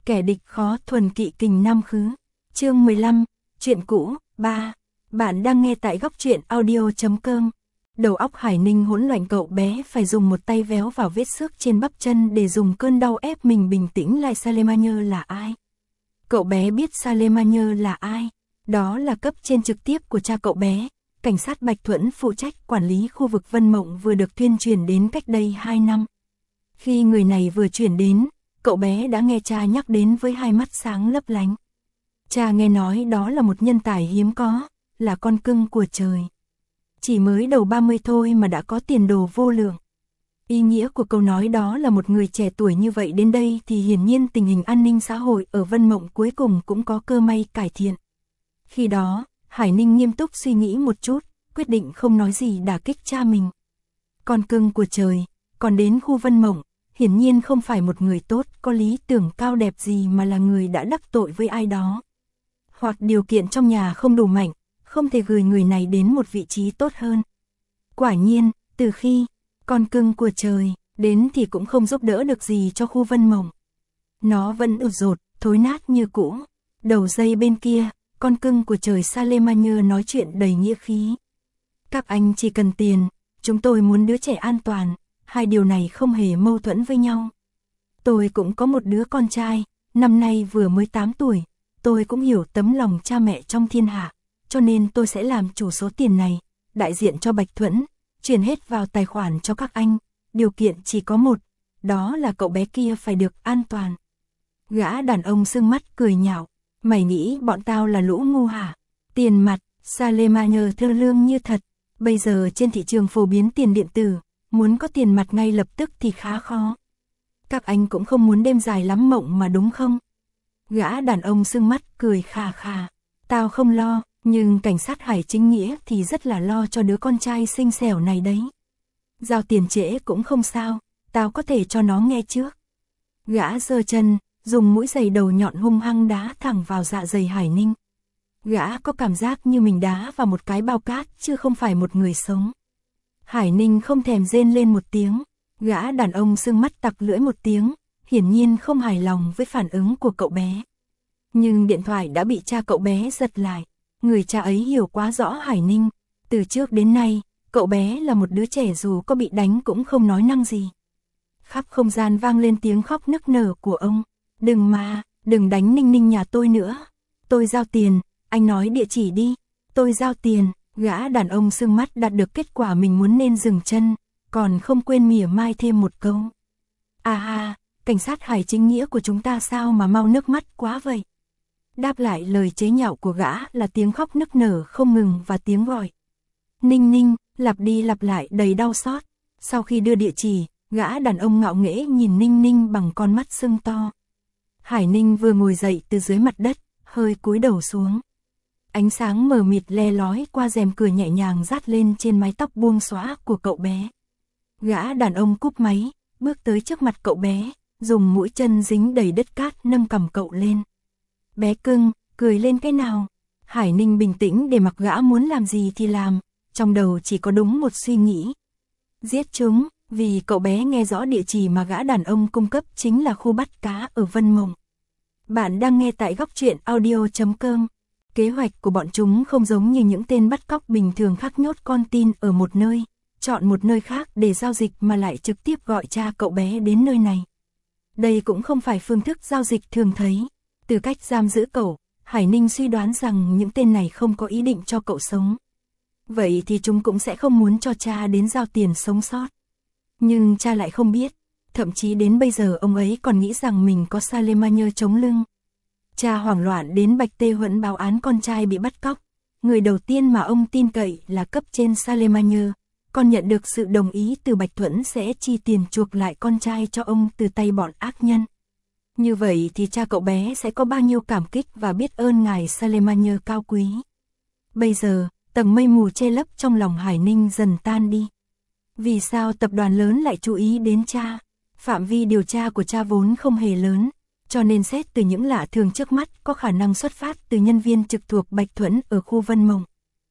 kẻ địch khó thuần kỵ kình nam khứ. Chương 15, chuyện cũ, 3. Bạn đang nghe tại góc truyện audio.com. Đầu óc Hải Ninh hỗn loạn, cậu bé phải dùng một tay véo vào vết xước trên bắp chân để dùng cơn đau ép mình bình tĩnh lại. Salemanier là ai? Cậu bé biết Salemanier là ai? Đó là cấp trên trực tiếp của cha cậu bé, cảnh sát Bạch Thuẫn phụ trách quản lý khu vực Vân Mộng vừa được tuyên truyền đến cách đây 2 năm. Khi người này vừa chuyển đến, cậu bé đã nghe cha nhắc đến với hai mắt sáng lấp lánh. Cha nghe nói đó là một nhân tài hiếm có, là con cưng của trời. Chỉ mới đầu 30 thôi mà đã có tiền đồ vô lượng. Ý nghĩa của câu nói đó là một người trẻ tuổi như vậy đến đây thì hiển nhiên tình hình an ninh xã hội ở Vân Mộng cuối cùng cũng có cơ may cải thiện. Khi đó, Hải Ninh nghiêm túc suy nghĩ một chút, quyết định không nói gì đả kích cha mình. Con cưng của trời, còn đến khu Vân Mộng, hiển nhiên không phải một người tốt, có lý tưởng cao đẹp gì mà là người đã đắc tội với ai đó. Hoặc điều kiện trong nhà không đủ mạnh, không thể gửi người này đến một vị trí tốt hơn. Quả nhiên, từ khi con cưng của trời đến thì cũng không giúp đỡ được gì cho khu Vân Mộng. Nó vẫn ủ rột, thối nát như cũ. Đầu dây bên kia, con cưng của trời Salemanier nói chuyện đầy nghĩa khí. Các anh chỉ cần tiền, chúng tôi muốn đứa trẻ an toàn, hai điều này không hề mâu thuẫn với nhau. Tôi cũng có một đứa con trai, năm nay vừa mới 8 tuổi, tôi cũng hiểu tấm lòng cha mẹ trong thiên hạ, cho nên tôi sẽ làm chủ số tiền này, đại diện cho Bạch Thuẫn, chuyển hết vào tài khoản cho các anh, điều kiện chỉ có một, đó là cậu bé kia phải được an toàn. Gã đàn ông sưng mắt cười nhạo, mày nghĩ bọn tao là lũ ngu hả? Tiền mặt, Salemanier thơ lương như thật, bây giờ trên thị trường phổ biến tiền điện tử, muốn có tiền mặt ngay lập tức thì khá khó. Các anh cũng không muốn đêm dài lắm mộng mà đúng không? Gã đàn ông sưng mắt cười khà khà, tao không lo, nhưng cảnh sát Hải chính nghĩa thì rất là lo cho đứa con trai xinh xẻo này đấy. Giao tiền trễ cũng không sao, tao có thể cho nó nghe trước. Gã giơ chân, dùng mũi giày đầu nhọn hung hăng đá thẳng vào dạ dày Hải Ninh. Gã có cảm giác như mình đá vào một cái bao cát chứ không phải một người sống. Hải Ninh không thèm rên lên một tiếng, gã đàn ông sưng mắt tặc lưỡi một tiếng, hiển nhiên không hài lòng với phản ứng của cậu bé. Nhưng điện thoại đã bị cha cậu bé giật lại, người cha ấy hiểu quá rõ Hải Ninh, từ trước đến nay, cậu bé là một đứa trẻ dù có bị đánh cũng không nói năng gì. Khắp không gian vang lên tiếng khóc nức nở của ông, đừng đánh Ninh Ninh nhà tôi nữa, tôi giao tiền, anh nói địa chỉ đi, tôi giao tiền. Gã đàn ông sưng mắt đạt được kết quả mình muốn nên dừng chân, còn không quên mỉa mai thêm một câu. À ha, cảnh sát Hải chính nghĩa của chúng ta sao mà mau nước mắt quá vậy? Đáp lại lời chế nhạo của gã là tiếng khóc nức nở không ngừng và tiếng gọi. Ninh Ninh, lặp đi lặp lại đầy đau xót. Sau khi đưa địa chỉ, gã đàn ông ngạo nghễ nhìn Ninh Ninh bằng con mắt sưng to. Hải Ninh vừa ngồi dậy từ dưới mặt đất, hơi cúi đầu xuống. Ánh sáng mờ mịt le lói qua rèm cửa nhẹ nhàng rát lên trên mái tóc buông xõa của cậu bé. Gã đàn ông cúp máy, bước tới trước mặt cậu bé, dùng mũi chân dính đầy đất cát nâng cầm cậu lên. Bé cưng, cười lên cái nào? Hải Ninh bình tĩnh để mặc gã muốn làm gì thì làm, trong đầu chỉ có đúng một suy nghĩ. Giết chúng, vì cậu bé nghe rõ địa chỉ mà gã đàn ông cung cấp chính là khu bắt cá ở Vân Mộng. Bạn đang nghe tại góc truyện audio.com. Kế hoạch của bọn chúng không giống như những tên bắt cóc bình thường khác nhốt con tin ở một nơi, chọn một nơi khác để giao dịch mà lại trực tiếp gọi cha cậu bé đến nơi này. Đây cũng không phải phương thức giao dịch thường thấy. Từ cách giam giữ cậu, Hải Ninh suy đoán rằng những tên này không có ý định cho cậu sống. Vậy thì chúng cũng sẽ không muốn cho cha đến giao tiền sống sót. Nhưng cha lại không biết, thậm chí đến bây giờ ông ấy còn nghĩ rằng mình có Salemanier chống lưng. Cha hoảng loạn đến Bạch Tê Huẫn báo án con trai bị bắt cóc. Người đầu tiên mà ông tin cậy là cấp trên Salemanier, còn nhận được sự đồng ý từ Bạch Thuẫn sẽ chi tiền chuộc lại con trai cho ông từ tay bọn ác nhân. Như vậy thì cha cậu bé sẽ có bao nhiêu cảm kích và biết ơn ngài Salemanier cao quý. Bây giờ, tầng mây mù che lấp trong lòng Hải Ninh dần tan đi. Vì sao tập đoàn lớn lại chú ý đến cha? Phạm vi điều tra của cha vốn không hề lớn, cho nên xét từ những lạ thường trước mắt có khả năng xuất phát từ nhân viên trực thuộc Bạch Thuẫn ở khu Vân Mộng.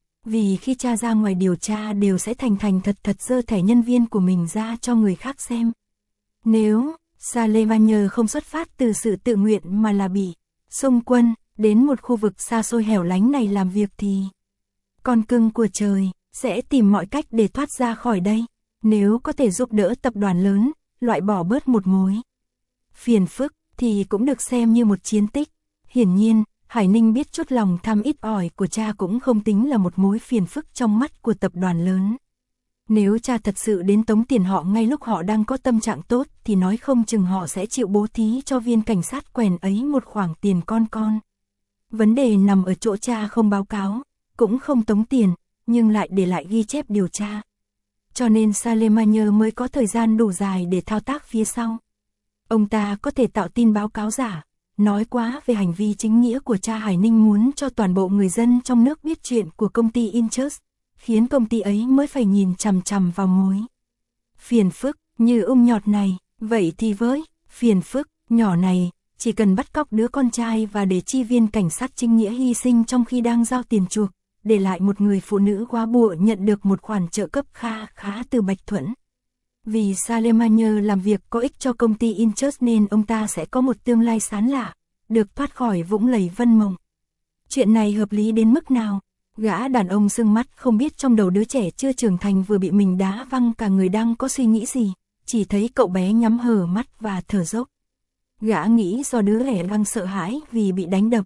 Vì khi cha ra ngoài điều tra đều sẽ thành thật giơ thẻ nhân viên của mình ra cho người khác xem. Nếu Salemanier không xuất phát từ sự tự nguyện mà là bị xung quân, đến một khu vực xa xôi hẻo lánh này làm việc thì con cưng của trời sẽ tìm mọi cách để thoát ra khỏi đây, nếu có thể giúp đỡ tập đoàn lớn, loại bỏ bớt một mối phiền phức thì cũng được xem như một chiến tích. Hiển nhiên, Hải Ninh biết chút lòng tham ít ỏi của cha cũng không tính là một mối phiền phức trong mắt của tập đoàn lớn. Nếu cha thật sự đến tống tiền họ ngay lúc họ đang có tâm trạng tốt thì nói không chừng họ sẽ chịu bố thí cho viên cảnh sát quèn ấy một khoản tiền con. Vấn đề nằm ở chỗ cha không báo cáo, cũng không tống tiền, nhưng lại để lại ghi chép điều tra. Cho nên Salemanier mới có thời gian đủ dài để thao tác phía sau. Ông ta có thể tạo tin báo cáo giả, nói quá về hành vi chính nghĩa của cha. Hải Ninh muốn cho toàn bộ người dân trong nước biết chuyện của công ty Inchus, khiến công ty ấy mới phải nhìn chằm chằm vào mối phiền phức như nhọt này. Vậy thì với phiền phức nhỏ này, chỉ cần bắt cóc đứa con trai và để chi viên cảnh sát chính nghĩa hy sinh trong khi đang giao tiền chuộc, để lại một người phụ nữ góa bụa nhận được một khoản trợ cấp khá từ Bạch Thuẫn. Vì Salemanier làm việc có ích cho công ty Inchus nên ông ta sẽ có một tương lai sáng lạ, được thoát khỏi vũng lầy vân mộng. Chuyện này hợp lý đến mức nào? Gã đàn ông sưng mắt không biết trong đầu đứa trẻ chưa trưởng thành vừa bị mình đá văng cả người đang có suy nghĩ gì, chỉ thấy cậu bé nhắm hờ mắt và thở dốc. Gã nghĩ do đứa trẻ đang sợ hãi vì bị đánh đập.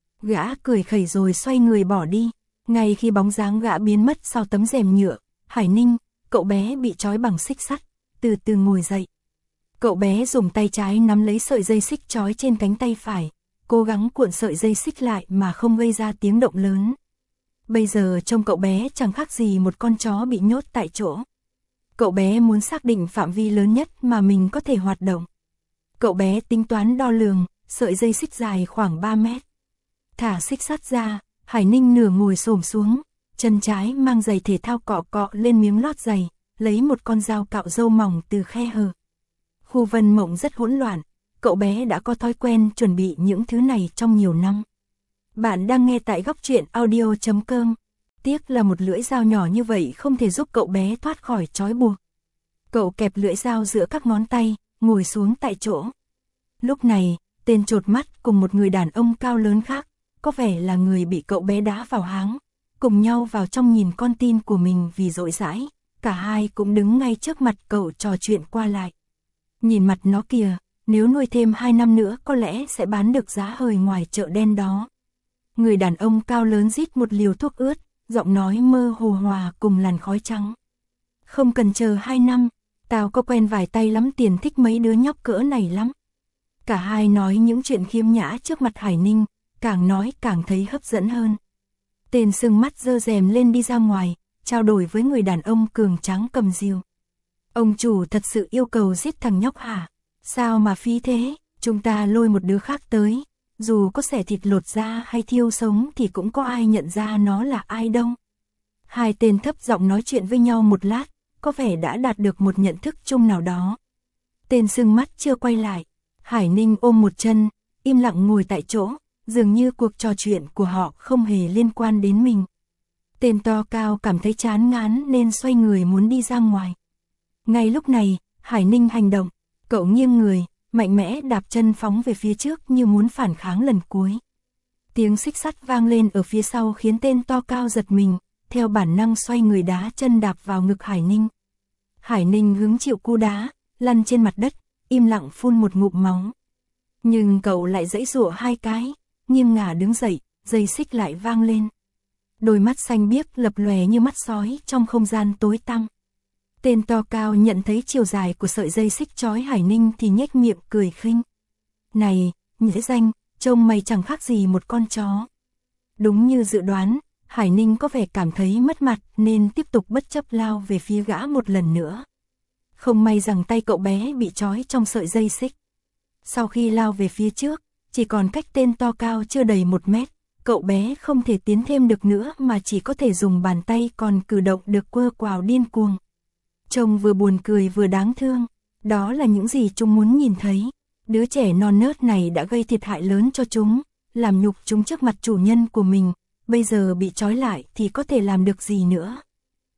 Gã cười khẩy rồi xoay người bỏ đi. Ngay khi bóng dáng gã biến mất sau tấm rèm nhựa, Hải Ninh, cậu bé bị trói bằng xích sắt, từ từ ngồi dậy. Cậu bé dùng tay trái nắm lấy sợi dây xích trói trên cánh tay phải, cố gắng cuộn sợi dây xích lại mà không gây ra tiếng động lớn. Bây giờ trông cậu bé chẳng khác gì một con chó bị nhốt tại chỗ. Cậu bé muốn xác định phạm vi lớn nhất mà mình có thể hoạt động. Cậu bé tính toán đo lường, sợi dây xích dài khoảng 3 mét. Thả xích sắt ra, Hải Ninh nửa ngồi xổm xuống, chân trái mang giày thể thao cọ lên miếng lót giày, lấy một con dao cạo râu mỏng từ khe hở. Khu Vân Mộng rất hỗn loạn, cậu bé đã có thói quen chuẩn bị những thứ này trong nhiều năm. Bạn đang nghe tại Góc Truyện Audio.com. Tiếc là một lưỡi dao nhỏ như vậy không thể giúp cậu bé thoát khỏi trói buộc. Cậu kẹp lưỡi dao giữa các ngón tay, ngồi xuống tại chỗ. Lúc này, tên chột mắt cùng một người đàn ông cao lớn khác, có vẻ là người bị cậu bé đá vào háng, cùng nhau vào trong nhìn con tin của mình vì dỗi dãi. Cả hai cũng đứng ngay trước mặt cậu trò chuyện qua lại. Nhìn mặt nó kìa, nếu nuôi thêm 2 năm nữa có lẽ sẽ bán được giá hời ngoài chợ đen đó. Người đàn ông cao lớn rít một liều thuốc ướt, giọng nói mơ hồ hòa cùng làn khói trắng. Không cần chờ 2 năm, tao có quen vài tay lắm, tiền thích mấy đứa nhóc cỡ này lắm. Cả hai nói những chuyện khiêm nhã trước mặt Hải Ninh, càng nói càng thấy hấp dẫn hơn. Tên sưng mắt giơ rèm lên đi ra ngoài, trao đổi với người đàn ông cường tráng cầm rìu. Ông chủ thật sự yêu cầu giết thằng nhóc hả? Sao mà phí thế? Chúng ta lôi một đứa khác tới, dù có xẻ thịt lột ra hay thiêu sống thì cũng có ai nhận ra nó là ai đâu. Hai tên thấp giọng nói chuyện với nhau một lát, có vẻ đã đạt được một nhận thức chung nào đó. Tên sưng mắt chưa quay lại, Hải Ninh ôm một chân, im lặng ngồi tại chỗ, dường như cuộc trò chuyện của họ không hề liên quan đến mình. Tên to cao cảm thấy chán ngán nên xoay người muốn đi ra ngoài. Ngay lúc này, Hải Ninh hành động, cậu nghiêng người, mạnh mẽ đạp chân phóng về phía trước như muốn phản kháng lần cuối. Tiếng xích sắt vang lên ở phía sau khiến tên to cao giật mình, theo bản năng xoay người đá chân đạp vào ngực Hải Ninh. Hải Ninh hứng chịu cú đá, lăn trên mặt đất, im lặng phun một ngụm máu. Nhưng cậu lại giãy giụa 2 cái, nghiêng ngả đứng dậy, dây xích lại vang lên. Đôi mắt xanh biếc lập lòe như mắt sói trong không gian tối tăm. Tên to cao nhận thấy chiều dài của sợi dây xích trói Hải Ninh thì nhếch miệng cười khinh. Này, nhễ danh, trông mày chẳng khác gì một con chó. Đúng như dự đoán, Hải Ninh có vẻ cảm thấy mất mặt nên tiếp tục bất chấp lao về phía gã một lần nữa. Không may rằng tay cậu bé bị trói trong sợi dây xích. Sau khi lao về phía trước, chỉ còn cách tên to cao chưa đầy 1 mét, cậu bé không thể tiến thêm được nữa mà chỉ có thể dùng bàn tay còn cử động được quơ quào điên cuồng. Trông vừa buồn cười vừa đáng thương, đó là những gì chúng muốn nhìn thấy. Đứa trẻ non nớt này đã gây thiệt hại lớn cho chúng, làm nhục chúng trước mặt chủ nhân của mình, bây giờ bị trói lại thì có thể làm được gì nữa.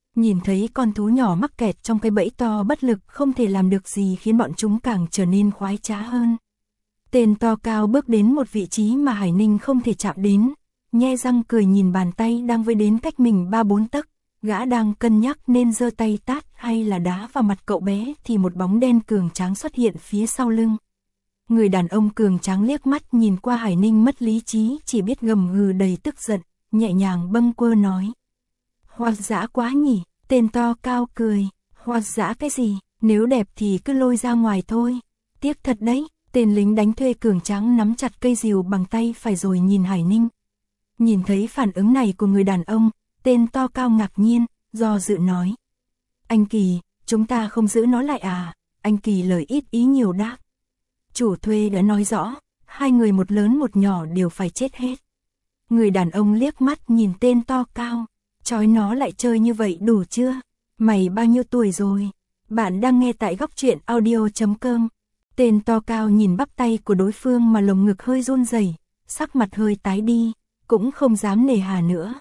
Nhìn thấy con thú nhỏ mắc kẹt trong cái bẫy to bất lực không thể làm được gì khiến bọn chúng càng trở nên khoái trá hơn. Tên to cao bước đến một vị trí mà Hải Ninh không thể chạm đến, nhe răng cười nhìn bàn tay đang với đến cách mình 3-4 tấc, gã đang cân nhắc nên giơ tay tát hay là đá vào mặt cậu bé thì một bóng đen cường tráng xuất hiện phía sau lưng. Người đàn ông cường tráng liếc mắt nhìn qua Hải Ninh mất lý trí, chỉ biết gầm gừ đầy tức giận, nhẹ nhàng bâng quơ nói. Hoang dã quá nhỉ, tên to cao cười, hoang dã cái gì, nếu đẹp thì cứ lôi ra ngoài thôi, tiếc thật đấy. Tên lính đánh thuê cường tráng nắm chặt cây rìu bằng tay phải rồi nhìn Hải Ninh. Nhìn thấy phản ứng này của người đàn ông, tên to cao ngạc nhiên, do dự nói. Anh Kỳ, chúng ta không giữ nó lại à? Anh Kỳ lời ít ý nhiều đáp. Chủ thuê đã nói rõ, hai người một lớn một nhỏ đều phải chết hết. Người đàn ông liếc mắt nhìn tên to cao, trói nó lại chơi như vậy đủ chưa? Mày bao nhiêu tuổi rồi? Bạn đang nghe tại Góc Truyện Audio.com. Tên to cao nhìn bắp tay của đối phương mà lồng ngực hơi run rẩy, sắc mặt hơi tái đi, cũng không dám nề hà nữa.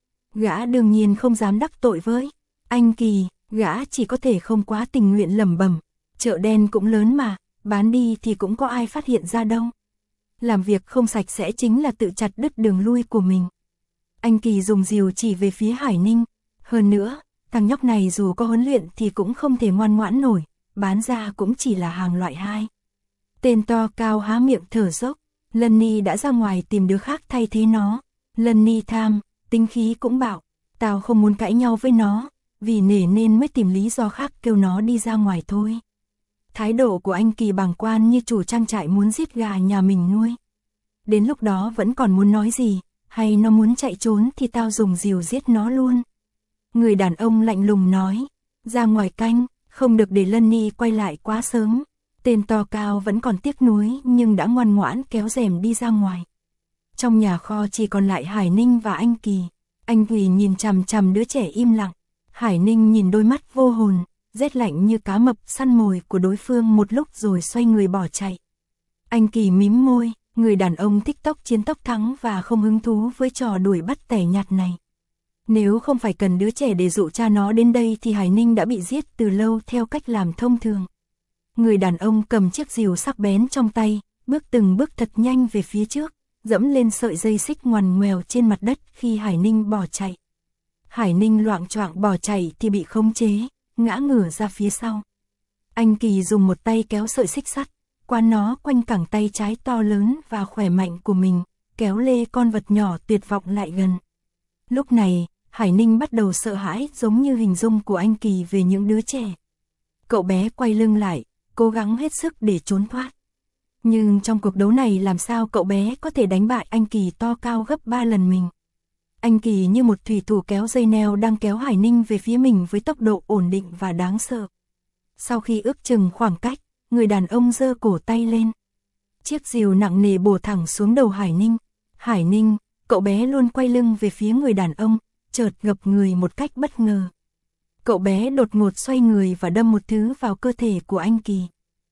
Gã đương nhiên không dám đắc tội với anh Kỳ, gã chỉ có thể không quá tình nguyện lẩm bẩm, chợ đen cũng lớn mà, bán đi thì cũng có ai phát hiện ra đâu. Làm việc không sạch sẽ chính là tự chặt đứt đường lui của mình. Anh Kỳ dùng rìu chỉ về phía Hải Ninh, hơn nữa, thằng nhóc này dù có huấn luyện thì cũng không thể ngoan ngoãn nổi, bán ra cũng chỉ là hàng loại 2. Tên to cao há miệng thở dốc, Lân đã ra ngoài tìm đứa khác thay thế nó. Lân tham, tính khí cũng bảo, tao không muốn cãi nhau với nó, vì nể nên mới tìm lý do khác kêu nó đi ra ngoài thôi. Thái độ của anh Kỳ bàng quan như chủ trang trại muốn giết gà nhà mình nuôi. Đến lúc đó vẫn còn muốn nói gì, hay nó muốn chạy trốn thì tao dùng rìu giết nó luôn. Người đàn ông lạnh lùng nói, ra ngoài canh, không được để Lân quay lại quá sớm. Tên to cao vẫn còn tiếc nuối nhưng đã ngoan ngoãn kéo rèm đi ra ngoài. Trong nhà kho chỉ còn lại Hải Ninh và anh Kỳ. Anh Kỳ nhìn chằm chằm đứa trẻ im lặng. Hải Ninh nhìn đôi mắt vô hồn, rét lạnh như cá mập săn mồi của đối phương một lúc rồi xoay người bỏ chạy. Anh Kỳ mím môi, người đàn ông thích tốc chiến tốc thắng và không hứng thú với trò đuổi bắt tẻ nhạt này. Nếu không phải cần đứa trẻ để dụ cha nó đến đây thì Hải Ninh đã bị giết từ lâu theo cách làm thông thường. Người đàn ông cầm chiếc rìu sắc bén trong tay, bước từng bước thật nhanh về phía trước, dẫm lên sợi dây xích ngoằn ngoèo trên mặt đất khi Hải Ninh bỏ chạy. Hải Ninh loạng choạng bỏ chạy thì bị khống chế, ngã ngửa ra phía sau. Anh Kỳ dùng một tay kéo sợi xích sắt, quán nó quanh cẳng tay trái to lớn và khỏe mạnh của mình, kéo lê con vật nhỏ tuyệt vọng lại gần. Lúc này, Hải Ninh bắt đầu sợ hãi giống như hình dung của anh Kỳ về những đứa trẻ. Cậu bé quay lưng lại, cố gắng hết sức để trốn thoát. Nhưng trong cuộc đấu này làm sao cậu bé có thể đánh bại anh Kỳ to cao gấp 3 lần mình. Anh Kỳ như một thủy thủ kéo dây neo đang kéo Hải Ninh về phía mình với tốc độ ổn định và đáng sợ. Sau khi ước chừng khoảng cách, người đàn ông giơ cổ tay lên. Chiếc rìu nặng nề bổ thẳng xuống đầu Hải Ninh. Hải Ninh, cậu bé luôn quay lưng về phía người đàn ông, chợt gập người một cách bất ngờ. Cậu bé đột ngột xoay người và đâm một thứ vào cơ thể của anh Kỳ.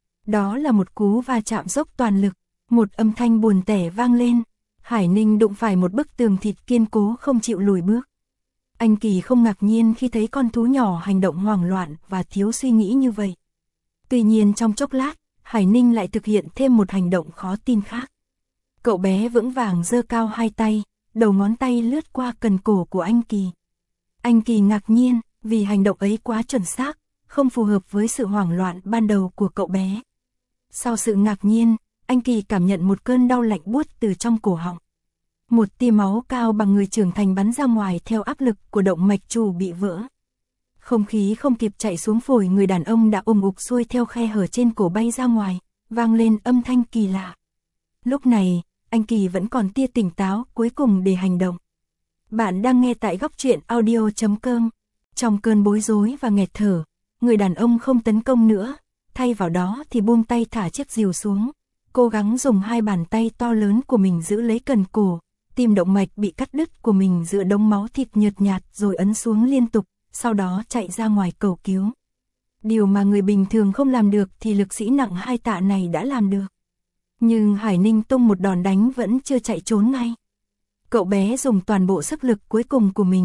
Đó là một cú va chạm dốc toàn lực, một âm thanh buồn tẻ vang lên. Hải Ninh đụng phải một bức tường thịt kiên cố không chịu lùi bước. Anh Kỳ không ngạc nhiên khi thấy con thú nhỏ hành động hoảng loạn và thiếu suy nghĩ như vậy. Tuy nhiên trong chốc lát, Hải Ninh lại thực hiện thêm một hành động khó tin khác. Cậu bé vững vàng giơ cao hai tay, đầu ngón tay lướt qua cần cổ của anh Kỳ. Anh Kỳ ngạc nhiên, vì hành động ấy quá chuẩn xác, không phù hợp với sự hoảng loạn ban đầu của cậu bé. Sau sự ngạc nhiên, anh Kỳ cảm nhận một cơn đau lạnh buốt từ trong cổ họng. Một tia máu cao bằng người trưởng thành bắn ra ngoài theo áp lực của động mạch chủ bị vỡ. Không khí không kịp chạy xuống phổi người đàn ông đã ùm ục xuôi theo khe hở trên cổ bay ra ngoài, vang lên âm thanh kỳ lạ. Lúc này, anh Kỳ vẫn còn tia tỉnh táo cuối cùng để hành động. Bạn đang nghe tại Góc Truyện Audio.com. Trong cơn bối rối và nghẹt thở, người đàn ông không tấn công nữa, thay vào đó thì buông tay thả chiếc rìu xuống, cố gắng dùng hai bàn tay to lớn của mình giữ lấy cần cổ, tim động mạch bị cắt đứt của mình giữa đống máu thịt nhợt nhạt rồi ấn xuống liên tục, sau đó chạy ra ngoài cầu cứu. Điều mà người bình thường không làm được thì lực sĩ nặng 2 tạ này đã làm được. Nhưng Hải Ninh tung một đòn đánh vẫn chưa chạy trốn ngay. Cậu bé dùng toàn bộ sức lực cuối cùng của mình,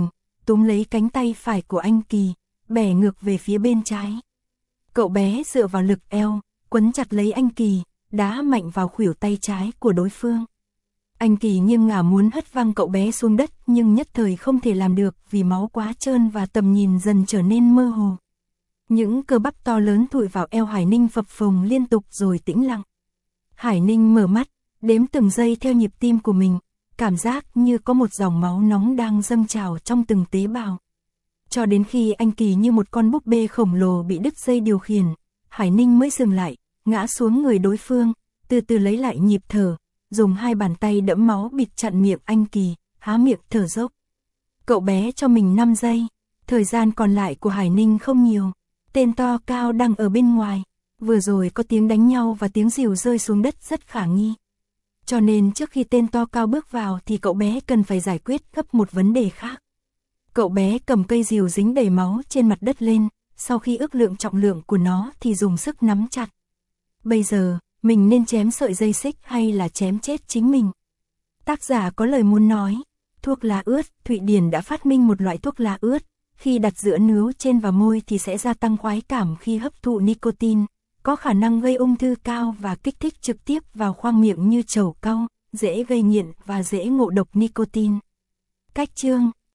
túm lấy cánh tay phải của anh Kỳ, bẻ ngược về phía bên trái. Cậu bé dựa vào lực eo, quấn chặt lấy anh Kỳ, đá mạnh vào khuỷu tay trái của đối phương. Anh Kỳ nghiêng ngả muốn hất văng cậu bé xuống đất nhưng nhất thời không thể làm được vì máu quá trơn và tầm nhìn dần trở nên mơ hồ. Những cơ bắp to lớn thụi vào eo Hải Ninh phập phồng liên tục rồi tĩnh lặng. Hải Ninh mở mắt, đếm từng giây theo nhịp tim của mình, cảm giác như có một dòng máu nóng đang dâng trào trong từng tế bào. Cho đến khi anh Kỳ như một con búp bê khổng lồ bị đứt dây điều khiển, Hải Ninh mới dừng lại, ngã xuống người đối phương, từ từ lấy lại nhịp thở, dùng hai bàn tay đẫm máu bịt chặn miệng anh Kỳ, há miệng thở dốc. Cậu bé cho mình 5 giây, thời gian còn lại của Hải Ninh không nhiều. Tên to cao đang ở bên ngoài, vừa rồi có tiếng đánh nhau và tiếng rìu rơi xuống đất rất khả nghi. Cho nên trước khi tên to cao bước vào thì cậu bé cần phải giải quyết gấp một vấn đề khác. Cậu bé cầm cây rìu dính đầy máu trên mặt đất lên, sau khi ước lượng trọng lượng của nó thì dùng sức nắm chặt. Bây giờ, mình nên chém sợi dây xích hay là chém chết chính mình? Tác giả có lời muốn nói, thuốc lá ướt, Thụy Điển đã phát minh một loại thuốc lá ướt, khi đặt giữa nướu trên và môi thì sẽ gia tăng khoái cảm khi hấp thụ nicotine, có khả năng gây ung thư cao và kích thích trực tiếp vào khoang miệng như trầu cau, dễ gây nghiện và dễ ngộ độc nicotine. Cách chương